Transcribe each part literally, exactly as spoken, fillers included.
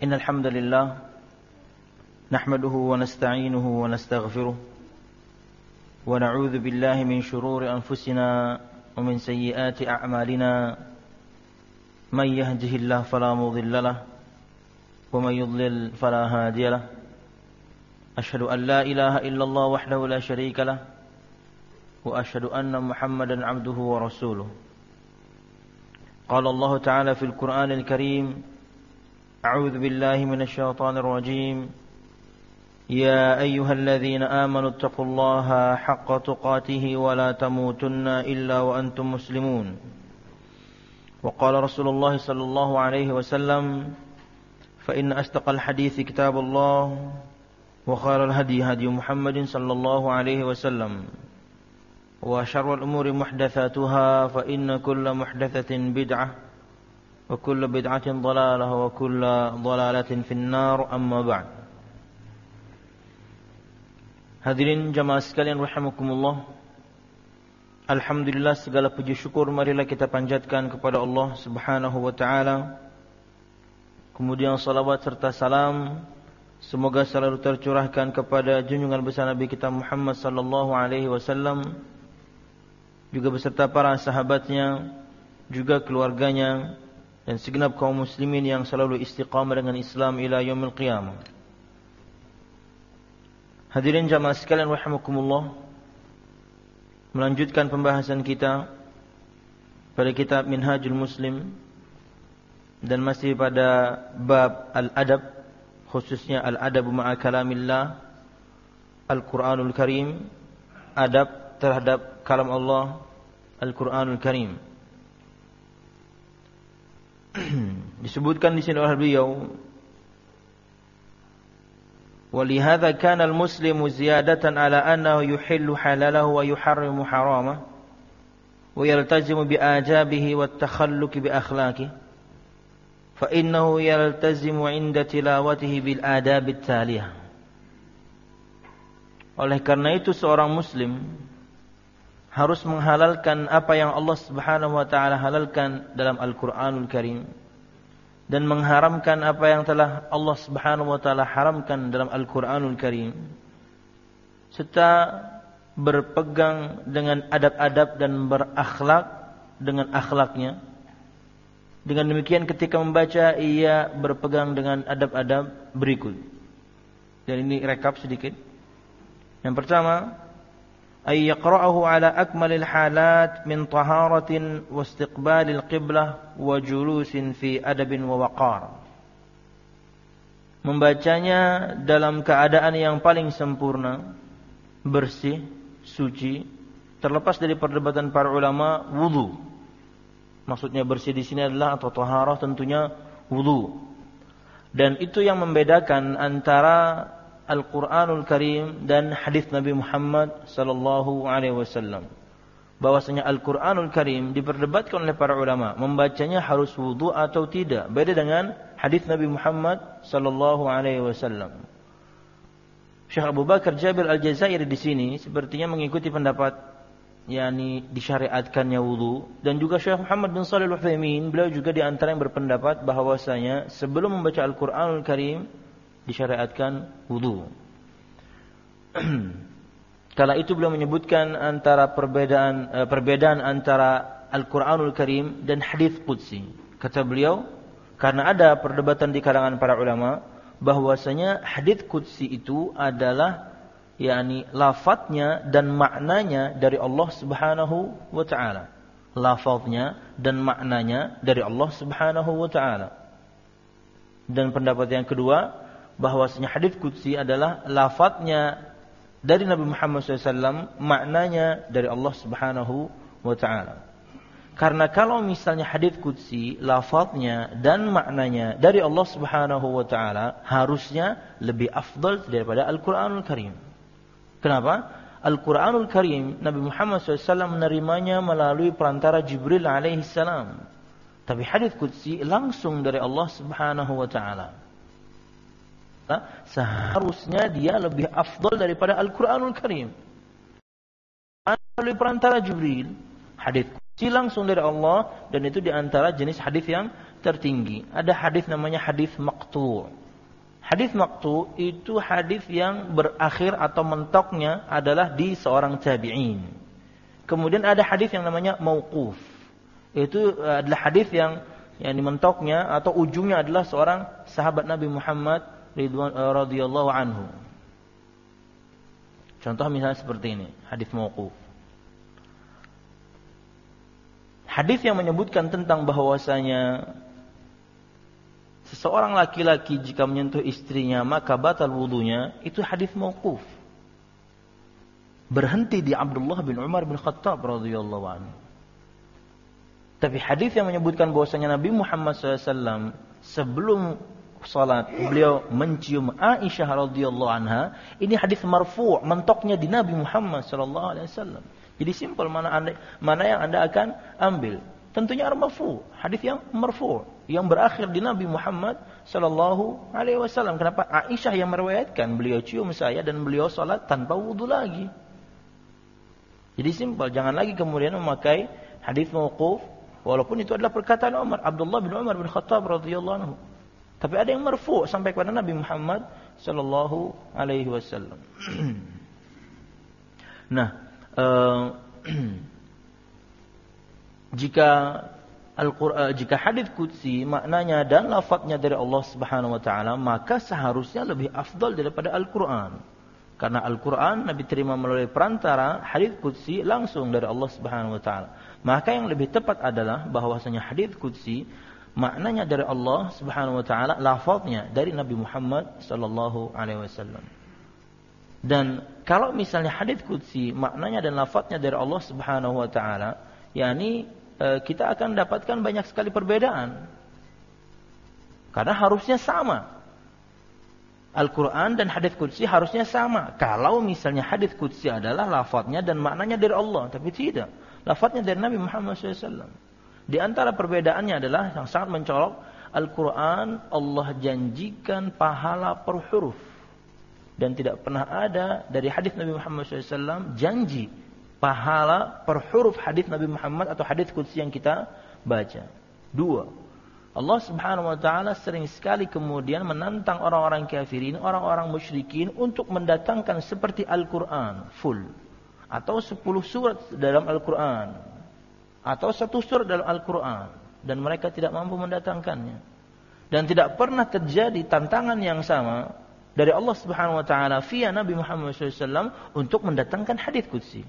إن الحمد لله نحمده ونستعينه ونستغفره ونعوذ بالله من شرور أنفسنا ومن سيئات أعمالنا من يهده الله فلا مضل له ومن يضلل فلا هادي له أشهد أن لا إله إلا الله وحده لا شريك له وأشهد أن محمدا عبده ورسوله قال الله تعالى في القرآن الكريم أعوذ بالله من الشيطان الرجيم يا أيها الذين آمنوا اتقوا الله حق تقاته ولا تموتن إلا وأنتم مسلمون وقال رسول الله صلى الله عليه وسلم فإن أصدق الحديث كتاب الله وخير الهدي هدي محمد صلى الله عليه وسلم وشر الأمور محدثاتها فإن كل محدثة بدعة وكل بدعة ضلالة وكل ضلالة في النار أما بعد. Hadirin jamaah sekalian rahimakumullah, alhamdulillah segala puji syukur marilah kita panjatkan kepada Allah Subhanahu wa taala. Kemudian salawat serta salam semoga selalu tercurahkan kepada junjungan besar Nabi kita Muhammad sallallahu alaihi wasallam, juga beserta para sahabatnya, juga keluarganya dan segenap kaum muslimin yang selalu istiqamah dengan Islam ila yaumil qiyamah. Hadirin jamaah sekalian rahimakumullah, melanjutkan pembahasan kita pada kitab Minhajul Muslim dan masih pada bab al-adab, khususnya al-adab ma'a kalamillah, Al-Qur'anul Karim, adab terhadap kalam Allah Al-Qur'anul Karim. Disebutkan di sini oleh beliau, walihada kana al-muslimu ziyadatan ala annahu yuhillu halalahu wa yuharrimu haramahu wa yaltazimu bi ajabihi wa at-takhalluq bi akhlaqihi fa innahu yaltazimu 'inda tilawatihi bil adab at-taliyah. Oleh karena itu seorang muslim harus menghalalkan apa yang Allah Subhanahu wa taala halalkan dalam Al-Qur'anul Karim dan mengharamkan apa yang telah Allah Subhanahu wa taala haramkan dalam Al-Qur'anul Karim, serta berpegang dengan adab-adab dan berakhlak dengan akhlaknya. Dengan demikian ketika membaca ia berpegang dengan adab-adab berikut. Dan ini rekap sedikit. Yang pertama, ay yaqra'ahu ala akmalil halat min taharatin wa istiqbalil qiblah wa julusin fi adabin wa waqar. Membacanya dalam keadaan yang paling sempurna, bersih, suci, terlepas dari perdebatan para ulama, wudu. Maksudnya bersih di sini adalah atau taharah tentunya wudu. Dan itu yang membedakan antara Al-Qur'anul Karim dan hadis Nabi Muhammad sallallahu alaihi wasallam. Bahwasanya Al-Qur'anul Karim diperdebatkan oleh para ulama, membacanya harus wudu atau tidak. Beda dengan hadis Nabi Muhammad sallallahu alaihi wasallam. Syekh Abu Bakar Jabir Al-Jazairi di sini sepertinya mengikuti pendapat yakni disyariatkannya wudu, dan juga Syekh Muhammad bin Shalih Al-Utsaimin, beliau juga di antara yang berpendapat bahwasanya sebelum membaca Al-Qur'anul Karim disyariatkan wudu. Kala itu beliau menyebutkan antara perbedaan eh, perbedaan antara Al-Qur'anul Karim dan hadis qudsi. Kata beliau, karena ada perdebatan di kalangan para ulama bahwasanya hadis qudsi itu adalah yakni lafadznya dan maknanya dari Allah Subhanahu wa taala. Lafadznya dan maknanya dari Allah Subhanahu wa taala. Dan pendapat yang kedua, bahwasanya hadits qudsi adalah lafadznya dari Nabi Muhammad shallallahu alaihi wasallam, maknanya dari Allah Subhanahu wa taala. Karena kalau misalnya hadits qudsi lafadznya dan maknanya dari Allah Subhanahu wa taala, harusnya lebih afdal daripada Al-Qur'anul Karim. Kenapa? Al-Qur'anul Karim Nabi Muhammad shallallahu alaihi wasallam menerimanya melalui perantara Jibril alaihi salam. Tapi hadits qudsi langsung dari Allah Subhanahu wa taala. Seharusnya dia lebih afdal daripada Al-Qur'anul Karim. Melalui perantara Jibril, hadits qudsi langsung dari Allah, dan itu di antara jenis hadis yang tertinggi. Ada hadis namanya hadis maqtu'. Hadis maqtu' itu hadis yang berakhir atau mentoknya adalah di seorang tabi'in. Kemudian ada hadis yang namanya mauquf. Itu adalah hadis yang yang mentoknya atau ujungnya adalah seorang sahabat Nabi Muhammad ridwan radhiyallahu anhu. Contoh misalnya seperti ini, hadis mauquf. Hadis yang menyebutkan tentang bahwasanya seseorang laki-laki jika menyentuh istrinya maka batal wudunya, itu hadis mauquf. Berhenti di Abdullah bin Umar bin Khattab radhiyallahu anhu. Tapi hadis yang menyebutkan bahwasanya Nabi Muhammad shallallahu alaihi wasallam sebelum salat beliau mencium Aisyah radhiyallahu anha, ini hadis marfu', mentoknya di Nabi Muhammad sallallahu alaihi wasallam. Jadi simpel mana anda, mana yang Anda akan ambil. Tentunya marfu', hadis yang marfu', yang berakhir di Nabi Muhammad sallallahu alaihi wasallam. Kenapa? Aisyah yang meriwayatkan, beliau cium saya dan beliau salat tanpa wudu lagi. Jadi simpel, jangan lagi kemudian memakai hadis mauquf walaupun itu adalah perkataan Umar, Abdullah bin Umar bin Khattab radhiyallahu anhu. Tapi ada yang marfu' sampai kepada Nabi Muhammad sallallahu alaihi wasallam. Nah, uh, jika Al-Qur'an, jika hadis qudsi maknanya dan lafadznya dari Allah Subhanahu wa taala, maka seharusnya lebih afdal daripada Al-Qur'an. Karena Al-Qur'an Nabi terima melalui perantara, hadis qudsi langsung dari Allah Subhanahu wa taala. Maka yang lebih tepat adalah bahwasanya hadis qudsi maknanya dari Allah Subhanahu wa taala, lafadznya dari Nabi Muhammad sallallahu alaihi wasallam. Dan kalau misalnya hadis qudsi maknanya dan lafadznya dari Allah Subhanahu wa taala, yakni kita akan dapatkan banyak sekali perbedaan. Karena harusnya sama. Al-Qur'an dan hadis qudsi harusnya sama. Kalau misalnya hadis qudsi adalah lafadznya dan maknanya dari Allah, tapi tidak. Lafadznya dari Nabi Muhammad sallallahu alaihi wasallam. Di antara perbedaannya adalah yang sangat mencolok, Al-Quran Allah janjikan pahala per huruf. Dan tidak pernah ada dari hadis Nabi Muhammad sallallahu alaihi wasallam janji pahala per huruf hadis Nabi Muhammad atau hadis qudsi yang kita baca. Dua, Allah Subhanahu wa taala sering sekali kemudian menantang orang-orang kafirin, orang-orang musyrikin untuk mendatangkan seperti Al-Quran full atau sepuluh surat dalam Al-Quran atau satu surat dalam Al-Quran, dan mereka tidak mampu mendatangkannya. Dan tidak pernah terjadi tantangan yang sama dari Allah Subhanahu wa taala via Nabi Muhammad sallallahu alaihi wasallam untuk mendatangkan hadis qudsi.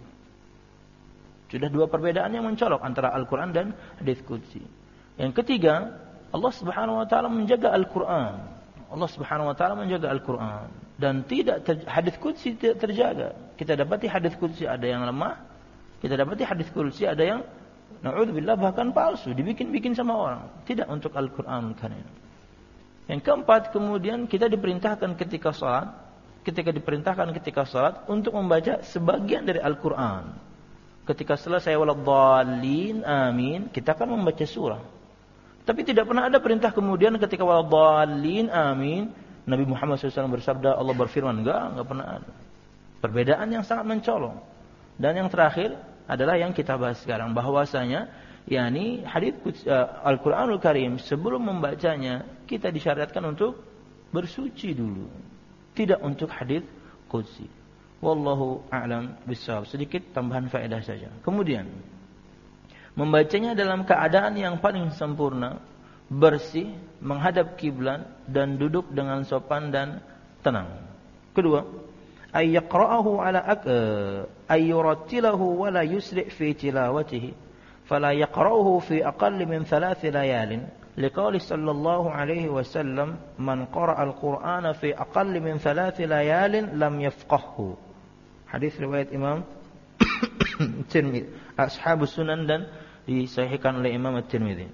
Sudah dua perbedaan yang mencolok antara Al-Quran dan hadis qudsi. Yang ketiga, Allah Subhanahu wa taala menjaga Al-Quran. Allah Subhanahu wa taala menjaga Al-Quran dan tidak ter- hadis qudsi tidak terjaga. Kita dapati hadis qudsi ada yang lemah, kita dapati hadis qudsi ada yang na'udzubillah bahkan palsu, dibikin-bikin sama orang. Tidak untuk Al-Quran Karim. Yang keempat, kemudian kita diperintahkan ketika salat, ketika diperintahkan ketika salat untuk membaca sebagian dari Al-Quran. Ketika selesai waladhdallin amin, kita akan membaca surah. Tapi tidak pernah ada perintah kemudian ketika waladhdallin amin, Nabi Muhammad shallallahu alaihi wasallam bersabda, Allah berfirman. Enggak, enggak pernah ada. Perbedaan yang sangat mencolok. Dan yang terakhir adalah yang kita bahas sekarang, bahwasanya yakni hadits uh, Al-Qur'anul Karim sebelum membacanya kita disyariatkan untuk bersuci dulu, tidak untuk hadits qudsi. Wallahu a'lam bishawab. Sedikit tambahan faedah saja. Kemudian membacanya dalam keadaan yang paling sempurna, bersih, menghadap kiblat dan duduk dengan sopan dan tenang. Kedua, ay yaqra'ahu ala ay yurattilahu wa la yusri' fi tilawatihi fala yaqra'uhu fi aqall min thalath layalin liqauli sallallahu alaihi wasallam man qara'a al-Qur'ana fi aqall min thalath layalin lam yafqahhu. Hadis riwayat Imam Tirmidzi, Ashabus Sunan, dan disahihkan oleh Imam At-Tirmidzi.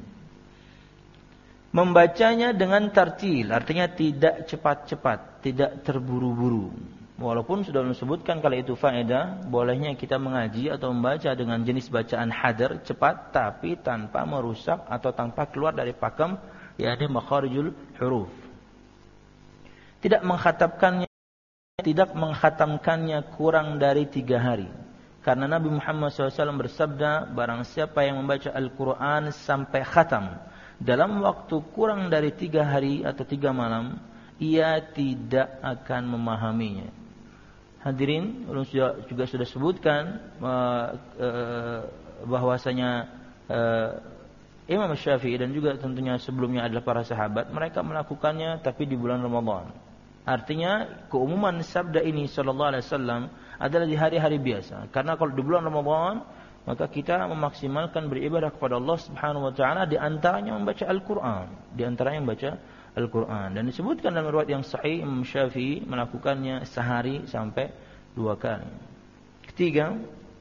Membacanya dengan tartil, artinya tidak cepat-cepat, tidak terburu-buru. Walaupun sudah disebutkan kalau itu faedah, bolehnya kita mengaji atau membaca dengan jenis bacaan hadar, cepat tapi tanpa merusak atau tanpa keluar dari pakem, yakni makharijul huruf. Tidak mengkhatamkannya, tidak mengkhatamkannya kurang dari tiga hari. Karena Nabi Muhammad shallallahu alaihi wasallam bersabda, barang siapa yang membaca Al-Quran sampai khatam, dalam waktu kurang dari tiga hari atau tiga malam, ia tidak akan memahaminya. Hadirin, juga, juga sudah sebutkan uh, uh, bahwasanya uh, Imam Syafi'i dan juga tentunya sebelumnya adalah para sahabat, mereka melakukannya tapi di bulan Ramadan. Artinya keumuman sabda ini sallallahu alaihi wasallam adalah di hari-hari biasa. Karena kalau di bulan Ramadan, maka kita memaksimalkan beribadah kepada Allah Subhanahu wa taala, di antaranya membaca Al-Qur'an, di antaranya membaca Al-Qur'an. Dan disebutkan dalam riwayat yang sahih Imam Syafi'i melakukannya sehari sampai dua kali. Ketiga,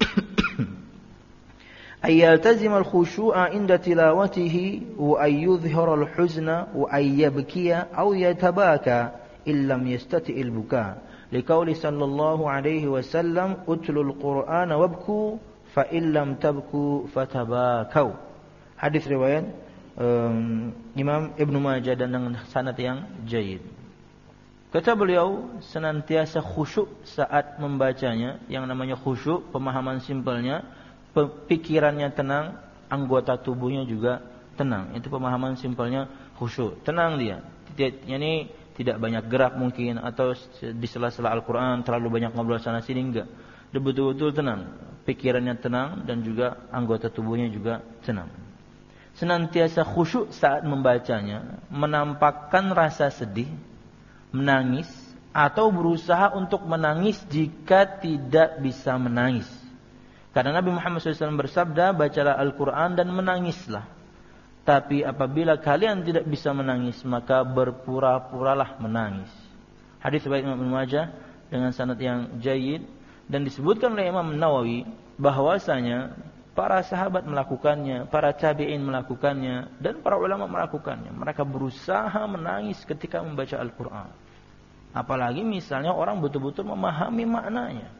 أيلتزم الخشوع عند تلاوته وأن يظهر الحزن وأن يبكي أو يتباكى إن لم يستطع البكاء لقول صلى الله عليه وسلم اتلوا القرآن وابكوا فإن لم تبكوا فتباكوا. Hadis riwayat um, Imam Ibnu Majah dan dengan sanad yang jayyid. Kata beliau, senantiasa khusyuk saat membacanya. Yang namanya khusyuk, pemahaman simpelnya, pikirannya tenang, anggota tubuhnya juga tenang. Itu pemahaman simpelnya khusyuk. Tenang dia. Ini tidak banyak gerak mungkin, atau di sela-sela Al-Quran terlalu banyak ngobrol sana sini, enggak. Dia betul-betul tenang. Pikirannya tenang dan juga anggota tubuhnya juga tenang. Senantiasa khusyuk saat membacanya, menampakkan rasa sedih, menangis, atau berusaha untuk menangis jika tidak bisa menangis. Karena Nabi Muhammad shallallahu alaihi wasallam bersabda, bacalah Al-Quran dan menangislah. Tapi apabila kalian tidak bisa menangis, maka berpura-puralah menangis. Hadis riwayat Imam Ibnu Majah dengan sanad yang jayyid, dan disebutkan oleh Imam Nawawi bahwasanya para sahabat melakukannya, para tabi'in melakukannya, dan para ulama melakukannya. Mereka berusaha menangis ketika membaca Al-Quran. Apalagi misalnya orang betul-betul memahami maknanya.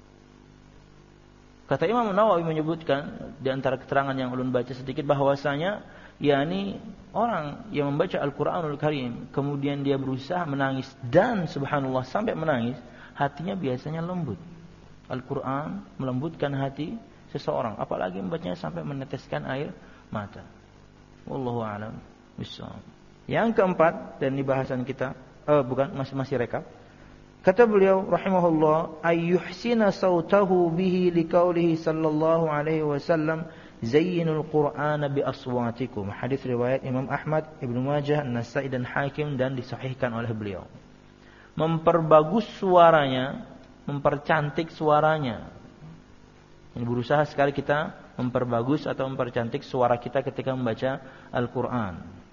Kata Imam Nawawi menyebutkan di antara keterangan yang ulun baca sedikit, bahwasanya yakni orang yang membaca Al-Qur'anul Karim kemudian dia berusaha menangis, dan subhanallah sampai menangis, hatinya biasanya lembut. Al-Qur'an melembutkan hati seseorang, apalagi membacanya sampai meneteskan air mata. Wallahu a'lam bishawab. Yang keempat, dan ini bahasan kita, eh, bukan masih masih rekap. Kata beliau rahimahullah, ayyuhsina sautahu bihi liqaulihi sallallahu alaihi wasallam zayyinul qur'ana bi aswatikum. Hadis riwayat Imam Ahmad, Ibnu Majah, An-Nasa'i dan Hakim, dan disahihkan oleh beliau. Memperbagus suaranya, mempercantik suaranya. Ini berusaha sekali kita memperbagus atau mempercantik suara kita ketika membaca Al-Qur'an.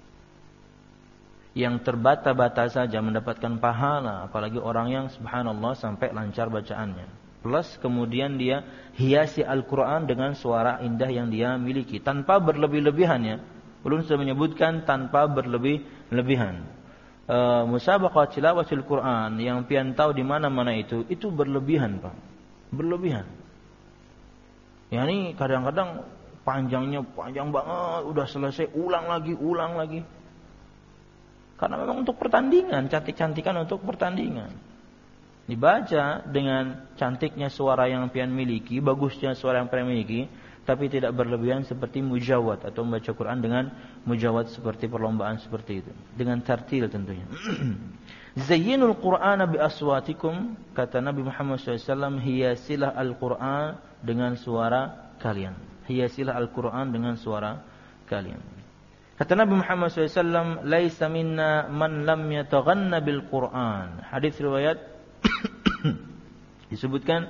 Yang terbata-bata saja mendapatkan pahala, apalagi orang yang subhanallah sampai lancar bacaannya. Plus kemudian dia hiasi Al-Quran dengan suara indah yang dia miliki, tanpa berlebih-lebihannya. Belum sudah menyebutkan tanpa berlebih-lebihan. E, musabaqah tilawatil Quran yang pian tahu di mana-mana itu, itu berlebihan, Pak. Berlebihan. Ya ini kadang-kadang panjangnya panjang banget, udah selesai ulang lagi, ulang lagi. Karena memang untuk pertandingan, cantik-cantikan untuk pertandingan. Dibaca dengan cantiknya suara yang pian miliki, bagusnya suara yang pian miliki, tapi tidak berlebihan seperti mujawad atau membaca Quran dengan mujawad seperti perlombaan seperti itu. Dengan tartil tentunya. Zayyinul Qur'ana bi aswatikum, kata Nabi Muhammad shallallahu alaihi wasallam, hiasilah Al-Quran dengan suara kalian. Hiasilah Al-Quran dengan suara kalian. Kata Nabi Muhammad shallallahu alaihi wasallam, laisa minna man lam yataghanna bil Qur'an. Hadis riwayat disebutkan,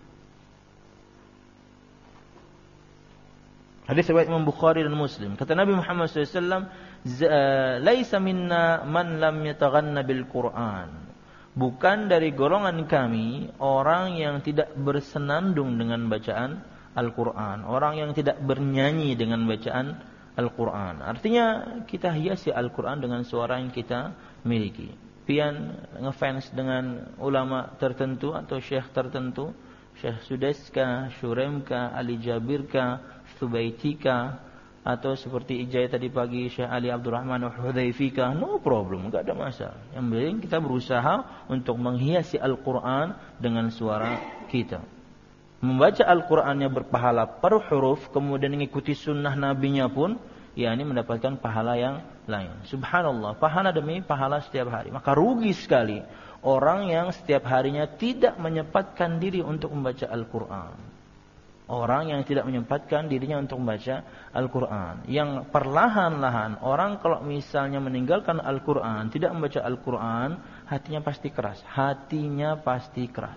hadis riwayat Imam Bukhari dan Muslim. Kata Nabi Muhammad shallallahu alaihi wasallam, laisa minna man lam yataghanna bil Qur'an. Bukan dari golongan kami orang yang tidak bersenandung dengan bacaan Al-Quran, orang yang tidak bernyanyi dengan bacaan Al-Quran. Artinya kita hiasi Al-Quran dengan suara yang kita miliki. Pian ngefans dengan ulama tertentu atau syekh tertentu, Syekh Sudaiska, Syuremka, Ali Jabirka, Subaitika, atau seperti ijazah tadi pagi Syekh Ali Abdurrahman Hudzaifika, no problem, enggak ada masalah. Yang penting kita berusaha untuk menghiasi Al-Quran dengan suara kita. Membaca Al-Qurannya berpahala per huruf, kemudian mengikuti sunnah nabinya pun yakni mendapatkan pahala yang lain. Subhanallah, pahala demi pahala setiap hari. Maka rugi sekali orang yang setiap harinya tidak menyempatkan diri untuk membaca Al-Quran. Orang yang tidak menyempatkan dirinya untuk membaca Al-Quran. Yang perlahan-lahan orang kalau misalnya meninggalkan Al-Quran, tidak membaca Al-Quran, hatinya pasti keras. Hatinya pasti keras.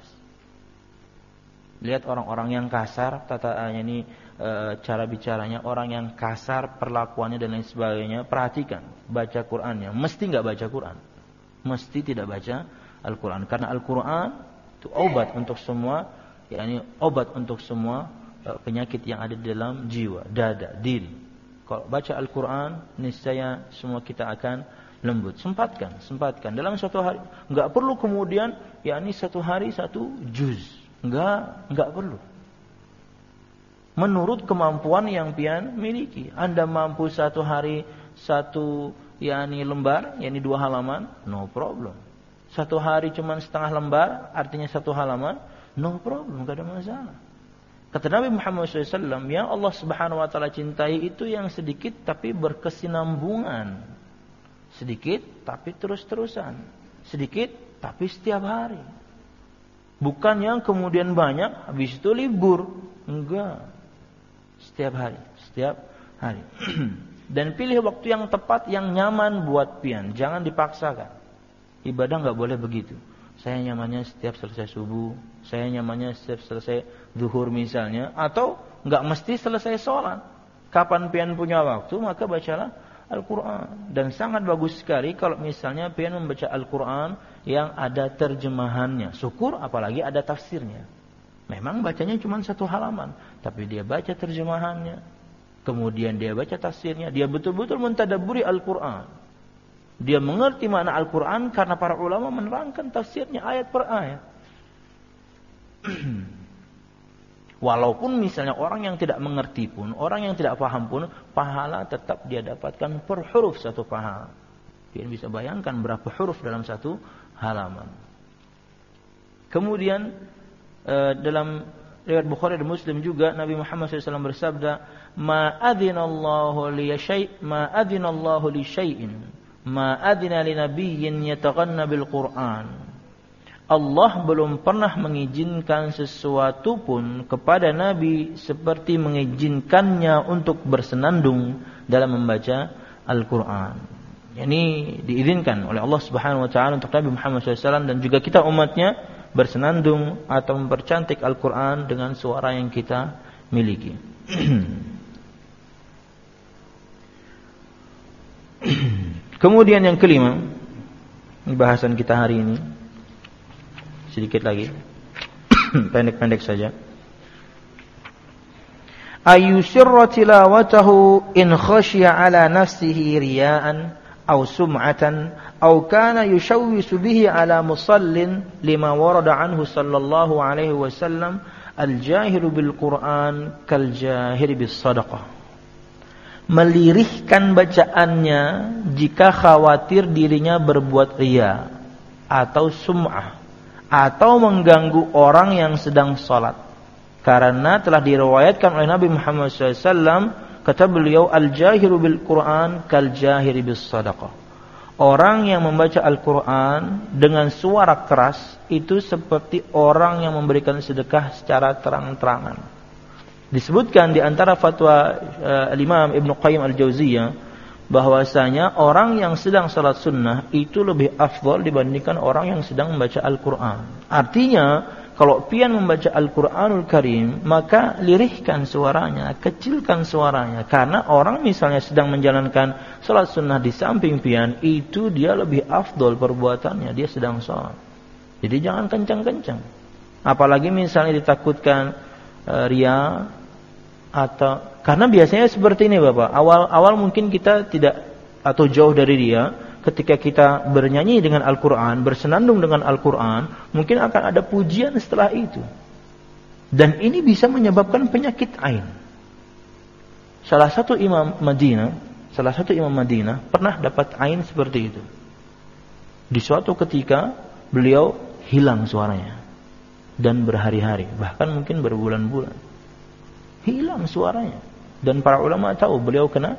Lihat orang-orang yang kasar, tataannya ini e, cara bicaranya, orang yang kasar, perlakuannya dan lain sebagainya. Perhatikan, baca Qurannya. Mesti nggak baca Quran. Mesti tidak baca Al-Quran. Karena Al-Quran itu obat untuk semua, yakni obat untuk semua e, penyakit yang ada di dalam jiwa, dada, diri. Kalau baca Al-Quran, niscaya semua kita akan lembut. Sempatkan, sempatkan dalam satu hari. Nggak perlu kemudian, yakni satu hari satu juz. Enggak, enggak perlu. Menurut kemampuan yang pian miliki. Anda mampu satu hari satu yakni lembar, yakni dua halaman, no problem. Satu hari cuma setengah lembar, artinya satu halaman, no problem, enggak ada masalah. Kata Nabi Muhammad shallallahu alaihi wasallam, yang Allah Subhanahu wa taala cintai itu yang sedikit tapi berkesinambungan. Sedikit tapi terus-terusan. Sedikit tapi setiap hari. Bukan yang kemudian banyak, habis itu libur. Enggak. Setiap hari. Setiap hari. Dan pilih waktu yang tepat, yang nyaman buat pian. Jangan dipaksakan. Ibadah enggak boleh begitu. Saya nyamannya setiap selesai subuh. Saya nyamannya setiap selesai zuhur misalnya. Atau enggak mesti selesai sholat. Kapan pian punya waktu, maka bacalah Al-Quran. Dan sangat bagus sekali kalau misalnya pian membaca Al-Quran yang ada terjemahannya. Syukur apalagi ada tafsirnya. Memang bacanya cuma satu halaman, tapi dia baca terjemahannya. Kemudian dia baca tafsirnya. Dia betul-betul mentadabburi Al-Quran. Dia mengerti makna Al-Quran karena para ulama menerangkan tafsirnya ayat per ayat. Walaupun misalnya orang yang tidak mengerti pun, orang yang tidak paham pun, pahala tetap dia dapatkan per huruf satu pahala. Dia bisa bayangkan berapa huruf dalam satu halaman. Kemudian dalam riwayat Bukhari dan Muslim juga Nabi Muhammad shallallahu alaihi wasallam bersabda, "Ma adzinallahu li syai' ma adzinallahu li syai'in ma adzina li nabiyyin yataghanna bil Qur'an." Allah belum pernah mengizinkan sesuatu pun kepada Nabi seperti mengizinkannya untuk bersenandung dalam membaca Al-Quran. Ini diizinkan oleh Allah Subhanahu Wa Taala untuk Nabi Muhammad shallallahu alaihi wasallam dan juga kita umatnya bersenandung atau mempercantik Al-Quran dengan suara yang kita miliki. Kemudian yang kelima, bahasan kita hari ini sedikit lagi, pendek-pendek saja. Ayyusirra tilawatahu in khashiya ala nafsihi riya'an aw sum'atan aw kana yushawwisu bihi ala musallin lima warada anhu sallallahu alaihi wasallam al-jahiru bil Qur'an kal jahiri bis sadaqah. Melirihkan bacaannya jika khawatir dirinya berbuat riya atau sum'ah atau mengganggu orang yang sedang salat. Karena telah diriwayatkan oleh Nabi Muhammad shallallahu alaihi wasallam, kata beliau, al-jahiru bil Qur'an kal jahiri bis sadaqah. Orang yang membaca Al-Quran dengan suara keras itu seperti orang yang memberikan sedekah secara terang-terangan. Disebutkan di antara fatwa uh, Al-Imam Ibn Qayyim Al-Jauziyah bahwasanya orang yang sedang salat sunnah itu lebih afdal dibandingkan orang yang sedang membaca Al-Quran. Artinya, kalau pian membaca Al-Quranul Karim, maka lirihkan suaranya, kecilkan suaranya. Karena orang misalnya sedang menjalankan salat sunnah di samping pian, itu dia lebih afdal perbuatannya, dia sedang salat. Jadi jangan kencang-kencang. Apalagi misalnya ditakutkan uh, riya atau karena biasanya seperti ini Bapak, awal-awal mungkin kita tidak atau jauh dari dia, ketika kita bernyanyi dengan Al-Quran, bersenandung dengan Al-Quran, mungkin akan ada pujian setelah itu. Dan ini bisa menyebabkan penyakit ain. Salah satu imam Madinah, salah satu imam Madinah pernah dapat ain seperti itu. Di suatu ketika beliau hilang suaranya dan berhari-hari, bahkan mungkin berbulan-bulan. Hilang suaranya. Dan para ulama tahu beliau kena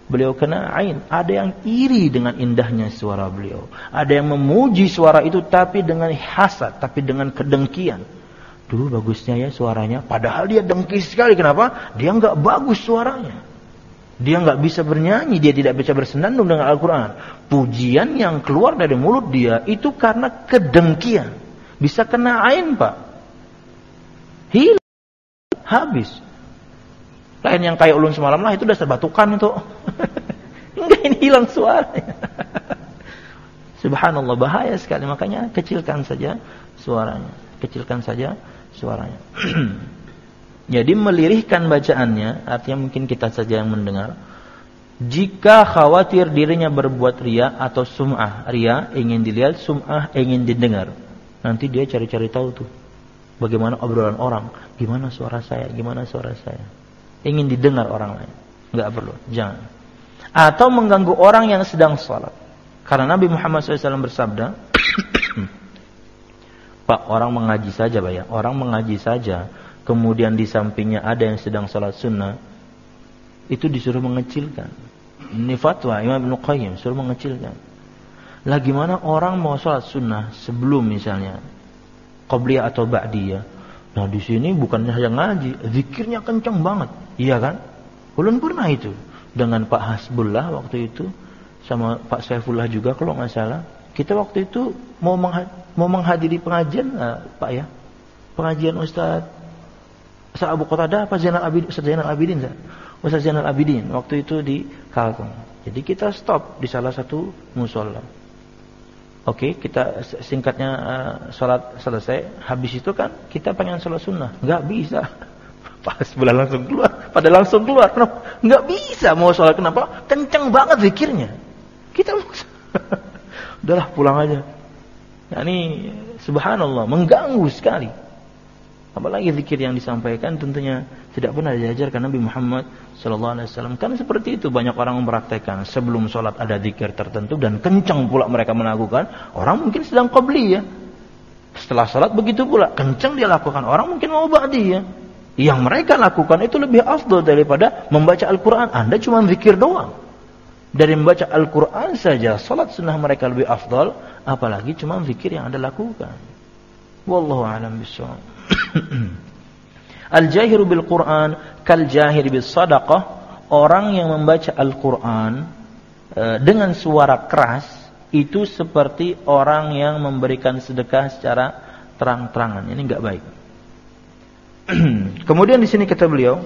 Beliau kena ain. Ada yang iri dengan indahnya suara beliau. Ada yang memuji suara itu tapi dengan hasad, tapi dengan kedengkian. Duh, bagusnya ya suaranya. Padahal dia dengki sekali. Kenapa? Dia enggak bagus suaranya. Dia enggak bisa bernyanyi. Dia tidak bisa bersenandung dengan Al-Quran. Pujian yang keluar dari mulut dia itu karena kedengkian. Bisa kena ain, Pak. Hilang. Habis. Lain yang kayak ulun semalam lah, itu udah terbatukan itu. Enggak, ini hilang suaranya. Subhanallah, bahaya sekali. Makanya kecilkan saja suaranya. Kecilkan saja suaranya. Jadi melirihkan bacaannya, artinya mungkin kita saja yang mendengar. Jika khawatir dirinya berbuat riya atau sum'ah. Riya ingin dilihat, sum'ah ingin didengar. Nanti dia cari-cari tahu tuh. Bagaimana obrolan orang. Gimana suara saya, gimana suara saya. Ingin didengar orang lain. Enggak perlu, jangan. Atau mengganggu orang yang sedang sholat. Karena Nabi Muhammad shallallahu alaihi wasallam bersabda, Pak, orang mengaji saja, Pak ya. Orang mengaji saja, kemudian di sampingnya ada yang sedang sholat sunnah, itu disuruh mengecilkan. Ini fatwa Imam Ibnu Qayyim, suruh mengecilkan. Lah gimana orang mau sholat sunnah sebelum misalnya qabliyah atau ba'diyah? Nah di sini bukannya hanya ngaji, zikirnya kencang banget, iya kan? Ulun pernah itu dengan Pak Hasbullah waktu itu, sama Pak Saifullah juga kalau nggak salah. Kita waktu itu mau mengha- mau menghadiri pengajian, nah, Pak ya, pengajian Ustaz Ustaz Abu Qatadah, Pak Zainal Abidin, Ustaz Zainal Abidin, Ustaz Zainal Abidin waktu itu di Kalteng. Jadi kita stop di salah satu musola. Oke, kita singkatnya uh, sholat selesai. Habis itu kan kita pengen sholat sunnah. Nggak bisa. Pas bulan langsung keluar. Pada langsung keluar. Kenapa? Nggak bisa mau sholat. Kenapa? Kenceng banget zikirnya. Kita udahlah pulang aja. Nah, ini subhanallah, mengganggu sekali. Apalagi zikir yang disampaikan tentunya tidak pernah diajarkan Nabi Muhammad sallallahu alaihi wasallam. Kan seperti itu banyak orang mempraktekkan. Sebelum sholat ada zikir tertentu dan kencang pula mereka melakukan. Orang mungkin sedang qabliyah. Setelah sholat begitu pula kencang dia lakukan. Orang mungkin mau ba'diyah. Yang mereka lakukan itu lebih afdal daripada membaca Al-Quran. Anda cuma zikir doang. Dari membaca Al-Quran saja sholat sunnah mereka lebih afdal. Apalagi cuma zikir yang Anda lakukan. Wallahu a'lam bishawab. Al-jahiru bil Quran kal jahiri bis sadaqah. Orang yang membaca Al-Quran e, dengan suara keras itu seperti orang yang memberikan sedekah secara terang-terangan. Ini enggak baik. Kemudian di sini kata beliau,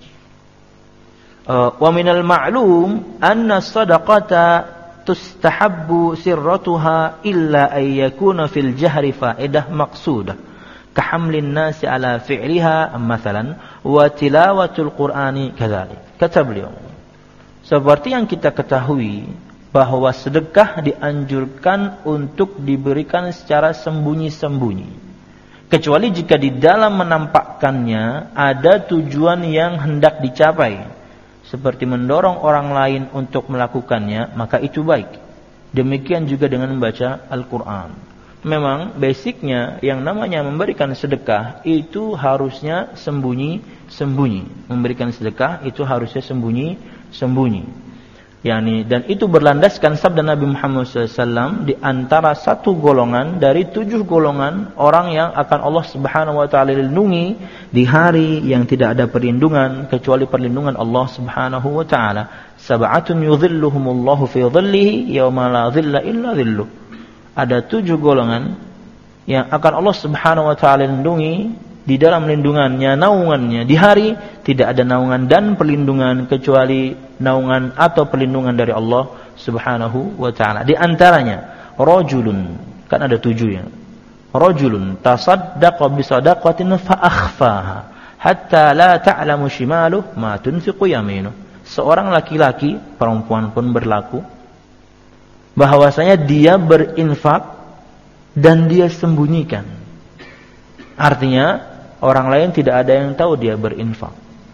e, wa minal ma'lum anna sadaqata tustahabbu sirratuha illa ay yakuna fil jahri faedah maqsudah. Kahamlin nasi ala fi'liha mathalan wa tilawatul qur'ani kadzalik. Kata beliau, seperti yang kita ketahui bahwa sedekah dianjurkan untuk diberikan secara sembunyi-sembunyi, kecuali jika di dalam menampakkannya ada tujuan yang hendak dicapai, seperti mendorong orang lain untuk melakukannya, maka itu baik. Demikian juga dengan membaca Al-Quran. Memang basicnya yang namanya memberikan sedekah itu harusnya sembunyi-sembunyi. Memberikan sedekah itu harusnya sembunyi-sembunyi. Yani, dan itu berlandaskan sabda Nabi Muhammad shallallahu alaihi wasallam di antara satu golongan dari tujuh golongan orang yang akan Allah Subhanahu wa taala lindungi di hari yang tidak ada perlindungan kecuali perlindungan Allah Subhanahu wa taala. Sab'atun yudhilluhumullahu fi dhillihi yauma la dhilla illa dhilluh. Ada tujuh golongan yang akan Allah Subhanahu wa taala lindungi di dalam lindungannya, naungannya di hari tidak ada naungan dan perlindungan kecuali naungan atau perlindungan dari Allah Subhanahu wa taala. Di antaranya rajulun, kan ada tujuh ya. Rajulun tasaddaqa bi sadaqatin fa akhfaha hatta la ta'lamu shimaluhu ma tunfiqu yaminuhu. Seorang laki-laki, perempuan pun berlaku, bahwasanya dia berinfak dan dia sembunyikan. Artinya orang lain tidak ada yang tahu dia berinfak.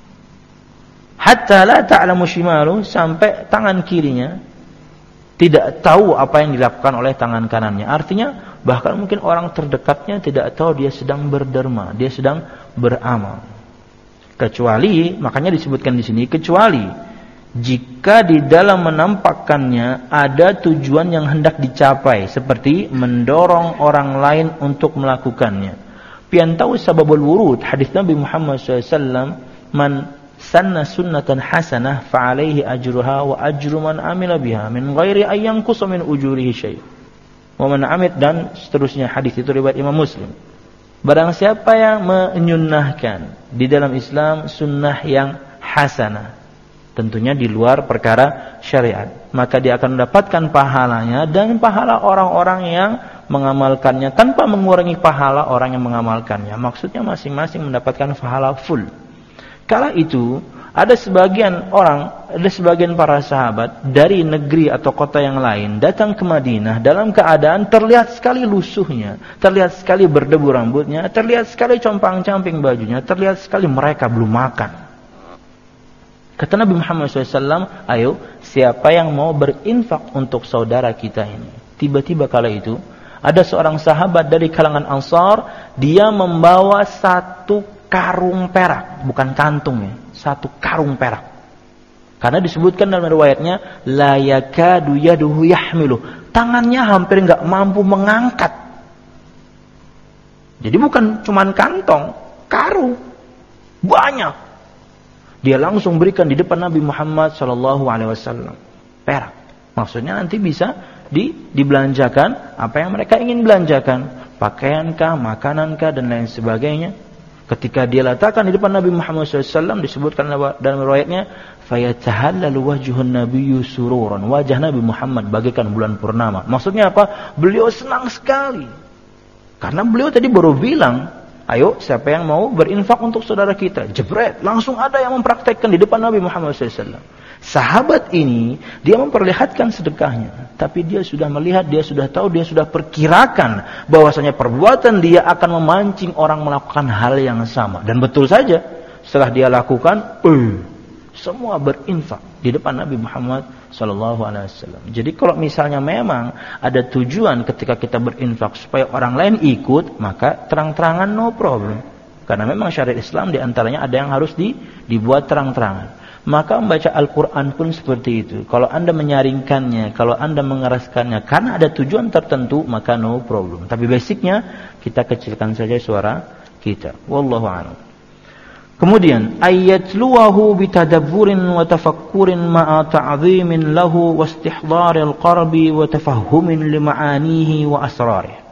Hatta la ta'lamu shimalu, sampai tangan kirinya tidak tahu apa yang dilakukan oleh tangan kanannya. Artinya bahkan mungkin orang terdekatnya tidak tahu dia sedang berderma, dia sedang beramal. Kecuali, makanya disebutkan di sini, kecuali jika di dalam menampakkannya ada tujuan yang hendak dicapai, seperti mendorong orang lain untuk melakukannya. Piantau sababul wurud hadis Nabi Muhammad shallallahu alaihi wasallam, man sanna sunnatan hasanah fa'alaihi ajruha wa ajru man amila biha min ghairi ayyan qusa min ujurihi syai'. Wa man amid, dan seterusnya. Hadis itu riwayat Imam Muslim. Barang siapa yang menyunnahkan di dalam Islam sunnah yang hasanah, tentunya di luar perkara syariat, maka dia akan mendapatkan pahalanya dan pahala orang-orang yang mengamalkannya tanpa mengurangi pahala orang yang mengamalkannya. Maksudnya masing-masing mendapatkan pahala full. Kala itu ada sebagian orang, ada sebagian para sahabat dari negeri atau kota yang lain datang ke Madinah dalam keadaan terlihat sekali lusuhnya, terlihat sekali berdebu rambutnya, terlihat sekali compang-camping bajunya, terlihat sekali mereka belum makan. Kata Nabi Muhammad shallallahu alaihi wasallam, ayo siapa yang mau berinfak untuk saudara kita ini? Tiba-tiba kala itu ada seorang sahabat dari kalangan Ansar, dia membawa satu karung perak, bukan kantung ya, satu karung perak. Karena disebutkan dalam riwayatnya, la yakadu yaduhu yahmilu, tangannya hampir enggak mampu mengangkat. Jadi bukan cuman kantong, karung banyak. Dia langsung berikan di depan Nabi Muhammad sallallahu alaihi wasallam perak. Maksudnya nanti bisa di, dibelanjakan apa yang mereka ingin belanjakan, pakaiankah, makanankah, dan lain sebagainya. Ketika dia letakkan di depan Nabi Muhammad shallallahu alaihi wasallam, disebutkan dalam riwayatnya, fayatahallalu wajhun nabiyyu sururan, wajah Nabi Muhammad bagaikan bulan purnama. Maksudnya apa? Beliau senang sekali. Karena beliau tadi baru bilang, ayo siapa yang mau berinfak untuk saudara kita? Jebret, langsung ada yang mempraktekkan di depan Nabi Muhammad shallallahu alaihi wasallam. Sahabat ini, dia memperlihatkan sedekahnya, tapi dia sudah melihat, dia sudah tahu, dia sudah perkirakan bahwasanya perbuatan dia akan memancing orang melakukan hal yang sama. Dan betul saja, setelah dia lakukan, uh, semua berinfak di depan Nabi Muhammad sallallahu alaihi wasallam. Jadi kalau misalnya memang ada tujuan ketika kita berinfak supaya orang lain ikut, maka terang-terangan no problem. Karena memang syariat Islam diantaranya ada yang harus di, dibuat terang-terangan. Maka membaca Al-Quran pun seperti itu. Kalau anda menyaringkannya, kalau anda mengeraskannya karena ada tujuan tertentu, maka no problem. Tapi basicnya kita kecilkan saja suara kita. Wallahu a'lam. Kemudian ayatluwahu bitadabburin wa tafakkurin ma'a ta'zimin lahu wa istihdharil qarbi wa tafahhumin lima'anihi wa asrarih.